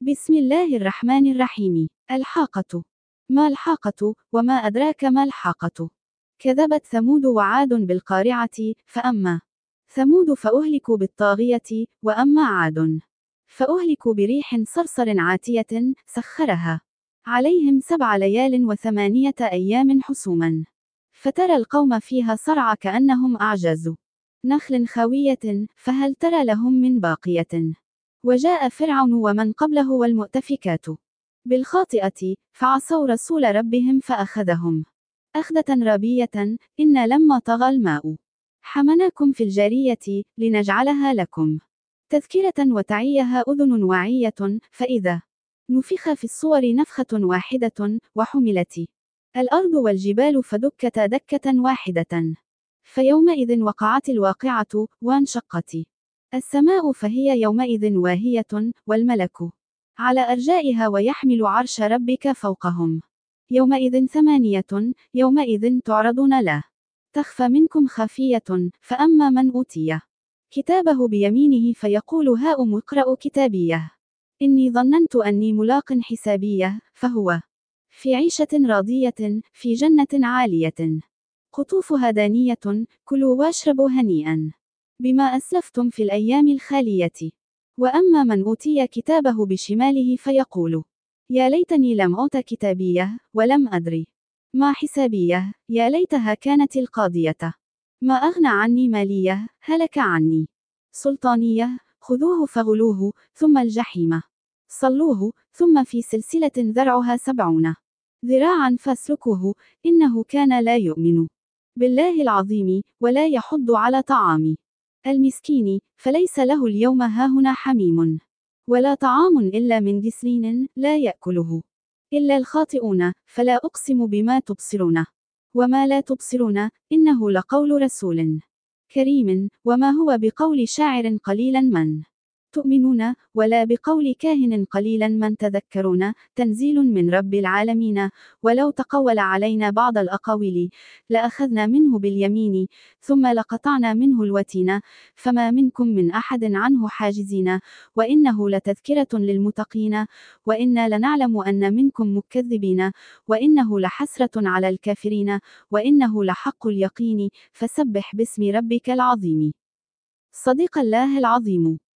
بسم الله الرحمن الرحيم. الحاقة. ما الحاقة، وما أدراك ما الحاقة؟ كذبت ثمود وعاد بالقارعة، فأما ثمود فأهلكوا بالطاغية، وأما عاد فأهلكوا بريح صرصر عاتية سخرها عليهم 7 ليال و8 أيام حسوما، فترى القوم فيها صرعى كأنهم أعجاز نخل خاوية، فهل ترى لهم من باقية. وجاء فرعون ومن قبله والمؤتفكات بالخاطئة، فعصوا رسول ربهم فأخذهم أخذة رابية. إن لما طغى الماء حمناكم في الجارية لنجعلها لكم تذكرة وتعيها أذن واعية، فإذا نفخ في الصور نفخة واحدة وحملت الأرض والجبال فدكتا دكة واحدة، فيومئذ وقعت الواقعة وانشقت السماء فهي يومئذ واهية، والملك على أرجائها ويحمل عرش ربك فوقهم يومئذ 8. يومئذ تعرضون لا تخفى منكم خافية، فأما من أوتي كتابه بيمينه فيقول هاؤم اقرءوا كتابيه إني ظننت أني ملاق حسابيه، فهو في عيشة راضية في جنة عالية قطوفها دانية، كلوا واشربوا هنيئا بما أسلفتم في الأيام الخالية. وأما من أوتي كتابه بشماله فيقول يا ليتني لم أوت كتابيه، ولم أدري ما حسابيه، يا ليتها كانت القاضية ما أغنى عني ماليه، هلك عني سلطانيه. خذوه فغلوه، ثم الجحيم صلوه، ثم في سلسلة ذرعها 70 ذراعا فاسلكوه، إنه كان لا يؤمن بالله العظيم، ولا يحض على طعام المسكين، فليس له اليوم هاهنا حميم ولا طعام إلا من غسلين لا يأكله إلا الخاطئون. فلا أقسم بما تبصرون وما لا تبصرون، إنه لقول رسول كريم، وما هو بقول شاعر قليلا من تؤمنون، ولا بقول كاهن قليلا من تذكرون. تنزيل من رب العالمين. ولو تقول علينا بعض الأقاويل لأخذنا منه باليمين، ثم لقطعنا منه الوتين، فما منكم من أحد عنه حاجزين. وإنه لتذكرة للمتقين، وإنا لنعلم أن منكم مكذبين، وإنه لحسرة على الكافرين، وإنه لحق اليقين. فسبح باسم ربك العظيم. صدق الله العظيم.